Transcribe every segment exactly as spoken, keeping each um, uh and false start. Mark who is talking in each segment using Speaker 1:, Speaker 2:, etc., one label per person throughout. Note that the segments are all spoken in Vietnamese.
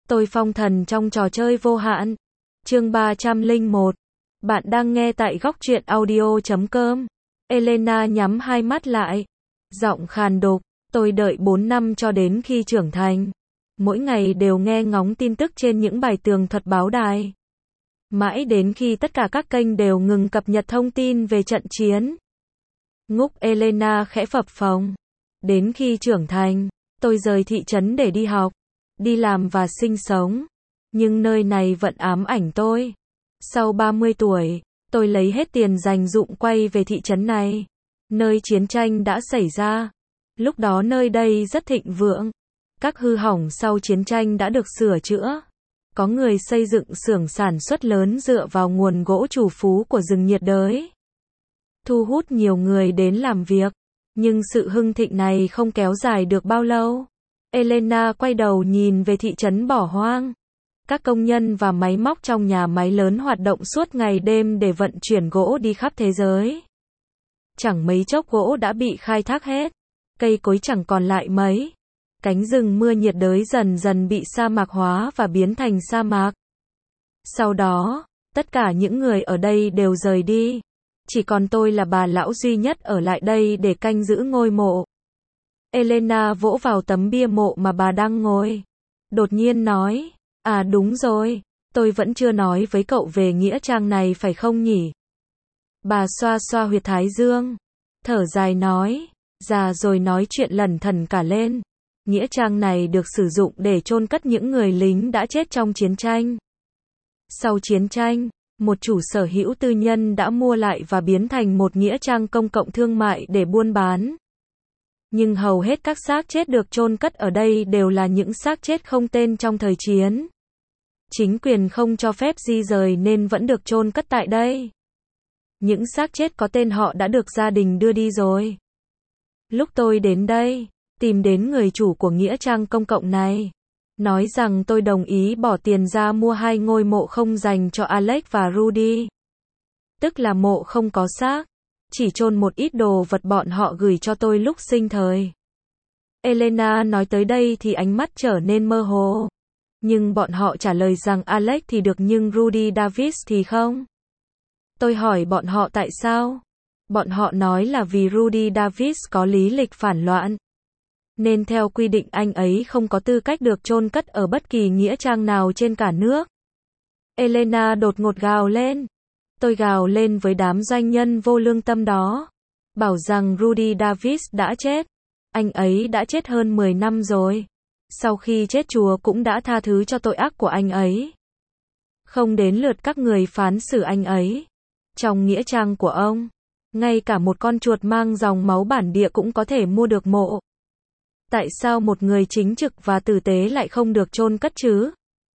Speaker 1: Tôi phong thần trong trò chơi vô hạn. Chương ba trăm lẻ một. Bạn đang nghe tại góc truyện audio chấm com. Elena nhắm hai mắt lại. Giọng khàn đục. Tôi đợi bốn năm cho đến khi trưởng thành. Mỗi ngày đều nghe ngóng tin tức trên những bài tường thuật báo đài. Mãi đến khi tất cả các kênh đều ngừng cập nhật thông tin về trận chiến. Ngúc Elena khẽ phập phồng. Đến khi trưởng thành, tôi rời thị trấn để đi học, đi làm và sinh sống. Nhưng nơi này vẫn ám ảnh tôi. Sau ba mươi tuổi, tôi lấy hết tiền dành dụm quay về thị trấn này, nơi chiến tranh đã xảy ra. Lúc đó nơi đây rất thịnh vượng. Các hư hỏng sau chiến tranh đã được sửa chữa. Có người xây dựng xưởng sản xuất lớn dựa vào nguồn gỗ trù phú của rừng nhiệt đới, thu hút nhiều người đến làm việc. Nhưng sự hưng thịnh này không kéo dài được bao lâu. Elena quay đầu nhìn về thị trấn bỏ hoang. Các công nhân và máy móc trong nhà máy lớn hoạt động suốt ngày đêm để vận chuyển gỗ đi khắp thế giới. Chẳng mấy chốc gỗ đã bị khai thác hết. Cây cối chẳng còn lại mấy. Cánh rừng mưa nhiệt đới dần dần bị sa mạc hóa và biến thành sa mạc. Sau đó, tất cả những người ở đây đều rời đi. Chỉ còn tôi là bà lão duy nhất ở lại đây để canh giữ ngôi mộ. Elena vỗ vào tấm bia mộ mà bà đang ngồi. Đột nhiên nói, à đúng rồi, tôi vẫn chưa nói với cậu về nghĩa trang này phải không nhỉ? Bà xoa xoa huyệt thái dương, thở dài nói, già rồi nói chuyện lẩn thẩn cả lên. Nghĩa trang này được sử dụng để chôn cất những người lính đã chết trong chiến tranh. Sau chiến tranh, một chủ sở hữu tư nhân đã mua lại và biến thành một nghĩa trang công cộng thương mại để buôn bán. Nhưng hầu hết các xác chết được chôn cất ở đây đều là những xác chết không tên trong thời chiến. Chính quyền không cho phép di rời nên vẫn được chôn cất tại đây. Những xác chết có tên họ đã được gia đình đưa đi rồi. Lúc tôi đến đây, tìm đến người chủ của nghĩa trang công cộng này, nói rằng tôi đồng ý bỏ tiền ra mua hai ngôi mộ không dành cho Alex và Rudy. Tức là mộ không có xác, chỉ chôn một ít đồ vật bọn họ gửi cho tôi lúc sinh thời. Elena nói tới đây thì ánh mắt trở nên mơ hồ. Nhưng bọn họ trả lời rằng Alex thì được nhưng Rudy Davis thì không. Tôi hỏi bọn họ tại sao? Bọn họ nói là vì Rudy Davis có lý lịch phản loạn, nên theo quy định anh ấy không có tư cách được chôn cất ở bất kỳ nghĩa trang nào trên cả nước. Elena đột ngột gào lên. Tôi gào lên với đám doanh nhân vô lương tâm đó, bảo rằng Rudy Davis đã chết. Anh ấy đã chết hơn mười năm rồi. Sau khi chết Chúa cũng đã tha thứ cho tội ác của anh ấy. Không đến lượt các người phán xử anh ấy. Trong nghĩa trang của ông, ngay cả một con chuột mang dòng máu bản địa cũng có thể mua được mộ. Tại sao một người chính trực và tử tế lại không được chôn cất chứ?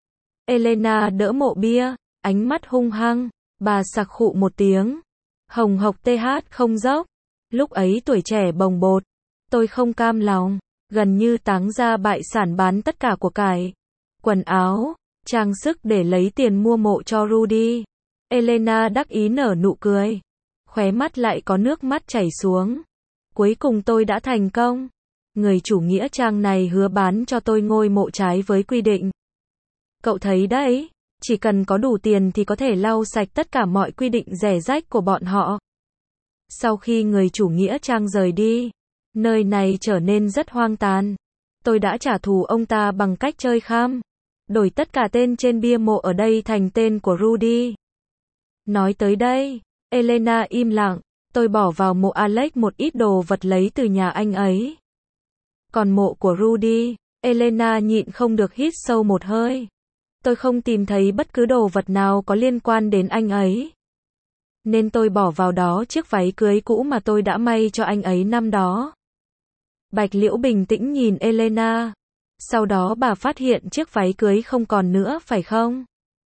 Speaker 1: Elena đỡ mộ bia, ánh mắt hung hăng, bà sặc khụ một tiếng. Hồng hộc th không dốc. Lúc ấy tuổi trẻ bồng bột, tôi không cam lòng, gần như táng ra bại sản bán tất cả của cải, quần áo, trang sức để lấy tiền mua mộ cho Rudy. Elena đắc ý nở nụ cười, khóe mắt lại có nước mắt chảy xuống. Cuối cùng tôi đã thành công. Người chủ nghĩa trang này hứa bán cho tôi ngôi mộ trái với quy định. Cậu thấy đấy, chỉ cần có đủ tiền thì có thể lau sạch tất cả mọi quy định rẻ rách của bọn họ. Sau khi người chủ nghĩa trang rời đi, nơi này trở nên rất hoang tàn. Tôi đã trả thù ông ta bằng cách chơi kham, đổi tất cả tên trên bia mộ ở đây thành tên của Rudy. Nói tới đây, Elena im lặng. Tôi bỏ vào mộ Alex một ít đồ vật lấy từ nhà anh ấy. Còn mộ của Rudy, Elena nhịn không được hít sâu một hơi. Tôi không tìm thấy bất cứ đồ vật nào có liên quan đến anh ấy. Nên tôi bỏ vào đó chiếc váy cưới cũ mà tôi đã may cho anh ấy năm đó. Bạch Liễu bình tĩnh nhìn Elena. Sau đó bà phát hiện chiếc váy cưới không còn nữa phải không?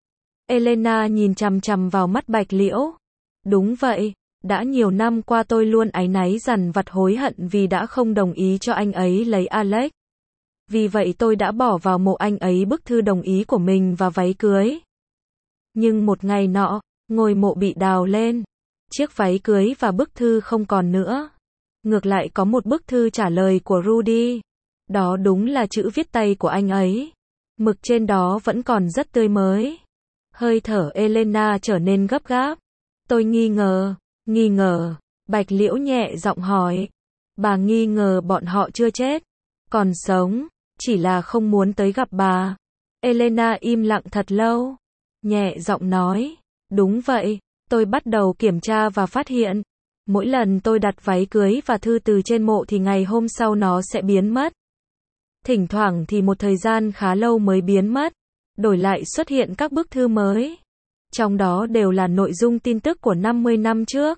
Speaker 1: Elena nhìn chằm chằm vào mắt Bạch Liễu. Đúng vậy, đã nhiều năm qua tôi luôn áy náy dằn vặt hối hận vì đã không đồng ý cho anh ấy lấy Alex. Vì vậy tôi đã bỏ vào mộ anh ấy bức thư đồng ý của mình và váy cưới. Nhưng một ngày nọ, ngôi mộ bị đào lên. Chiếc váy cưới và bức thư không còn nữa. Ngược lại có một bức thư trả lời của Rudy. Đó đúng là chữ viết tay của anh ấy. Mực trên đó vẫn còn rất tươi mới. Hơi thở Elena trở nên gấp gáp. Tôi nghi ngờ, nghi ngờ. Bạch Liễu nhẹ giọng hỏi. Bà nghi ngờ bọn họ chưa chết, còn sống, chỉ là không muốn tới gặp bà. Elena im lặng thật lâu, nhẹ giọng nói. Đúng vậy, tôi bắt đầu kiểm tra và phát hiện. Mỗi lần tôi đặt váy cưới và thư từ trên mộ thì ngày hôm sau nó sẽ biến mất. Thỉnh thoảng thì một thời gian khá lâu mới biến mất. Đổi lại xuất hiện các bức thư mới. Trong đó đều là nội dung tin tức của năm mươi năm trước.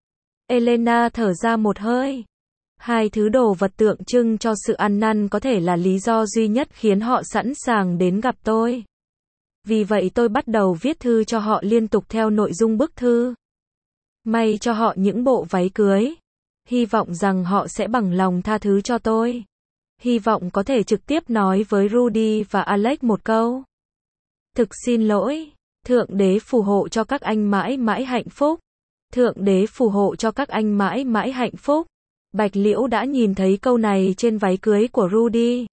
Speaker 1: Elena thở ra một hơi. Hai thứ đồ vật tượng trưng cho sự ăn năn có thể là lý do duy nhất khiến họ sẵn sàng đến gặp tôi. Vì vậy tôi bắt đầu viết thư cho họ liên tục theo nội dung bức thư. May cho họ những bộ váy cưới. Hy vọng rằng họ sẽ bằng lòng tha thứ cho tôi. Hy vọng có thể trực tiếp nói với Rudy và Alex một câu. Thực xin lỗi. Thượng đế phù hộ cho các anh mãi mãi hạnh phúc. Thượng đế phù hộ cho các anh mãi mãi hạnh phúc. Bạch Liễu đã nhìn thấy câu này trên váy cưới của Rudy.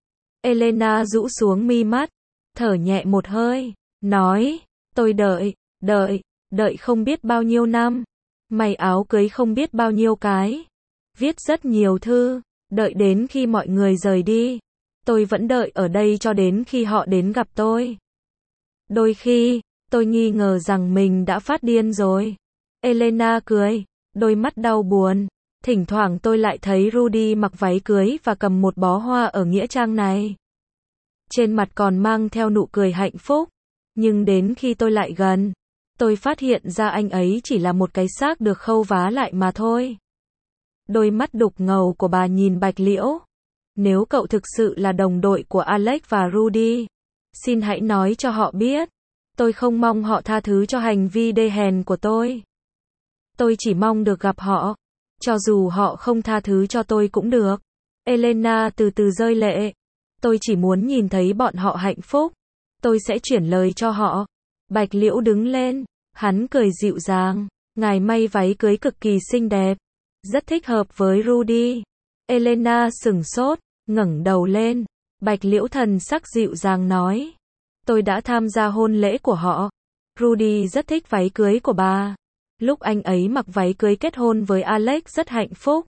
Speaker 1: Elena rũ xuống mi mắt, thở nhẹ một hơi, nói, tôi đợi, đợi, đợi không biết bao nhiêu năm. May áo cưới không biết bao nhiêu cái. Viết rất nhiều thư, đợi đến khi mọi người rời đi. Tôi vẫn đợi ở đây cho đến khi họ đến gặp tôi. Đôi khi, tôi nghi ngờ rằng mình đã phát điên rồi. Elena cười, đôi mắt đau buồn. Thỉnh thoảng tôi lại thấy Rudy mặc váy cưới và cầm một bó hoa ở nghĩa trang này. Trên mặt còn mang theo nụ cười hạnh phúc. Nhưng đến khi tôi lại gần, tôi phát hiện ra anh ấy chỉ là một cái xác được khâu vá lại mà thôi. Đôi mắt đục ngầu của bà nhìn Bạch Liễu. Nếu cậu thực sự là đồng đội của Alex và Rudy, xin hãy nói cho họ biết. Tôi không mong họ tha thứ cho hành vi đê hèn của tôi. Tôi chỉ mong được gặp họ. Cho dù họ không tha thứ cho tôi cũng được. Elena từ từ rơi lệ. Tôi chỉ muốn nhìn thấy bọn họ hạnh phúc. Tôi sẽ chuyển lời cho họ. Bạch Liễu đứng lên. Hắn cười dịu dàng. Ngài may váy cưới cực kỳ xinh đẹp. Rất thích hợp với Rudy. Elena sửng sốt, ngẩng đầu lên. Bạch Liễu thần sắc dịu dàng nói. Tôi đã tham gia hôn lễ của họ. Rudy rất thích váy cưới của bà. Lúc anh ấy mặc váy cưới kết hôn với Alex rất hạnh phúc.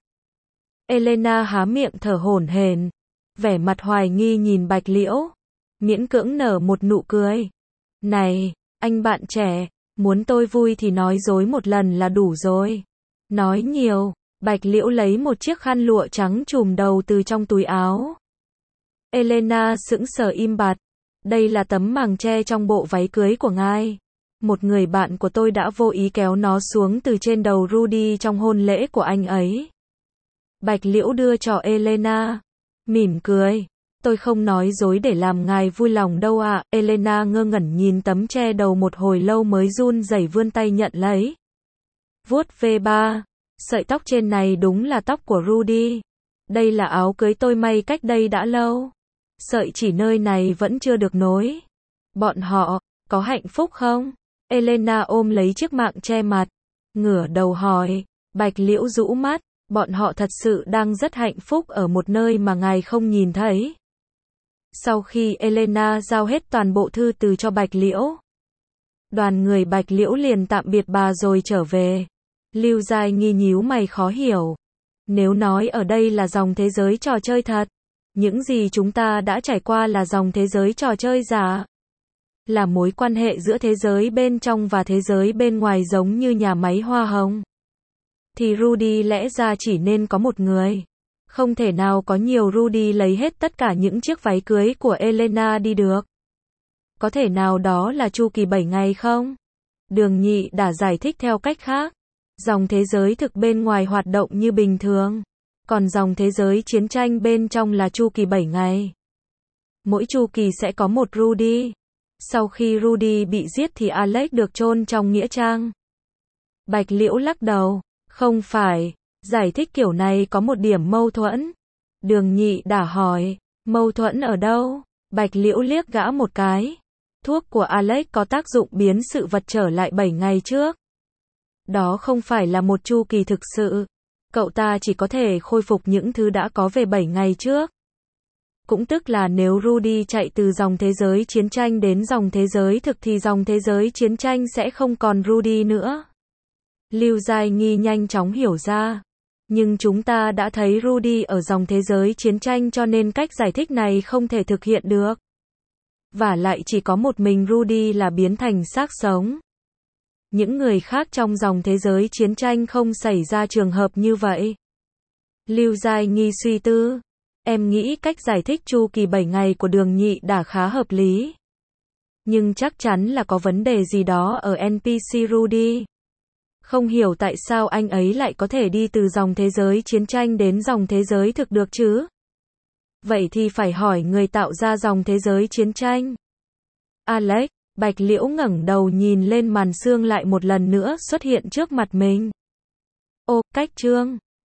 Speaker 1: Elena há miệng thở hổn hển, vẻ mặt hoài nghi nhìn Bạch Liễu, miễn cưỡng nở một nụ cười. Này, anh bạn trẻ, muốn tôi vui thì nói dối một lần là đủ rồi. Nói nhiều, Bạch Liễu lấy một chiếc khăn lụa trắng trùm đầu từ trong túi áo. Elena sững sờ im bặt. Đây là tấm màng che trong bộ váy cưới của ngài. Một người bạn của tôi đã vô ý kéo nó xuống từ trên đầu Rudy trong hôn lễ của anh ấy. Bạch Liễu đưa cho Elena. Mỉm cười. Tôi không nói dối để làm ngài vui lòng đâu ạ. À. Elena ngơ ngẩn nhìn tấm che đầu một hồi lâu mới run rẩy vươn tay nhận lấy. Vuốt ve ba. Sợi tóc trên này đúng là tóc của Rudy. Đây là áo cưới tôi may cách đây đã lâu. Sợi chỉ nơi này vẫn chưa được nối. Bọn họ, có hạnh phúc không? Elena ôm lấy chiếc mạng che mặt. Ngửa đầu hỏi. Bạch Liễu rũ mắt. Bọn họ thật sự đang rất hạnh phúc ở một nơi mà ngài không nhìn thấy. Sau khi Elena giao hết toàn bộ thư từ cho Bạch Liễu, đoàn người Bạch Liễu liền tạm biệt bà rồi trở về. Lưu Giai Nghi nhíu mày khó hiểu. Nếu nói ở đây là dòng thế giới trò chơi thật, những gì chúng ta đã trải qua là dòng thế giới trò chơi giả. Là mối quan hệ giữa thế giới bên trong và thế giới bên ngoài giống như nhà máy hoa hồng. Thì Rudy lẽ ra chỉ nên có một người. Không thể nào có nhiều Rudy lấy hết tất cả những chiếc váy cưới của Elena đi được. Có thể nào đó là chu kỳ bảy ngày không? Đường Nhị đã giải thích theo cách khác. Dòng thế giới thực bên ngoài hoạt động như bình thường. Còn dòng thế giới chiến tranh bên trong là chu kỳ bảy ngày. Mỗi chu kỳ sẽ có một Rudy. Sau khi Rudy bị giết thì Alex được chôn trong nghĩa trang. Bạch Liễu lắc đầu. Không phải. Giải thích kiểu này có một điểm mâu thuẫn. Đường Nhị đã hỏi. Mâu thuẫn ở đâu? Bạch Liễu liếc gã một cái. Thuốc của Alex có tác dụng biến sự vật trở lại bảy ngày trước. Đó không phải là một chu kỳ thực sự. Cậu ta chỉ có thể khôi phục những thứ đã có về bảy ngày trước. Cũng tức là nếu Rudy chạy từ dòng thế giới chiến tranh đến dòng thế giới thực thì dòng thế giới chiến tranh sẽ không còn Rudy nữa. Lưu Giai Nghi nhanh chóng hiểu ra. Nhưng chúng ta đã thấy Rudy ở dòng thế giới chiến tranh cho nên cách giải thích này không thể thực hiện được. Vả lại chỉ có một mình Rudy là biến thành xác sống. Những người khác trong dòng thế giới chiến tranh không xảy ra trường hợp như vậy. Lưu Giai Nghi suy tư. Em nghĩ cách giải thích chu kỳ bảy ngày của Đường Nhị đã khá hợp lý. Nhưng chắc chắn là có vấn đề gì đó ở en pê xê Rudy. Không hiểu tại sao anh ấy lại có thể đi từ dòng thế giới chiến tranh đến dòng thế giới thực được chứ? Vậy thì phải hỏi người tạo ra dòng thế giới chiến tranh. Alex, Bạch Liễu ngẩng đầu nhìn lên màn sương lại một lần nữa xuất hiện trước mặt mình. Ô, cách chương.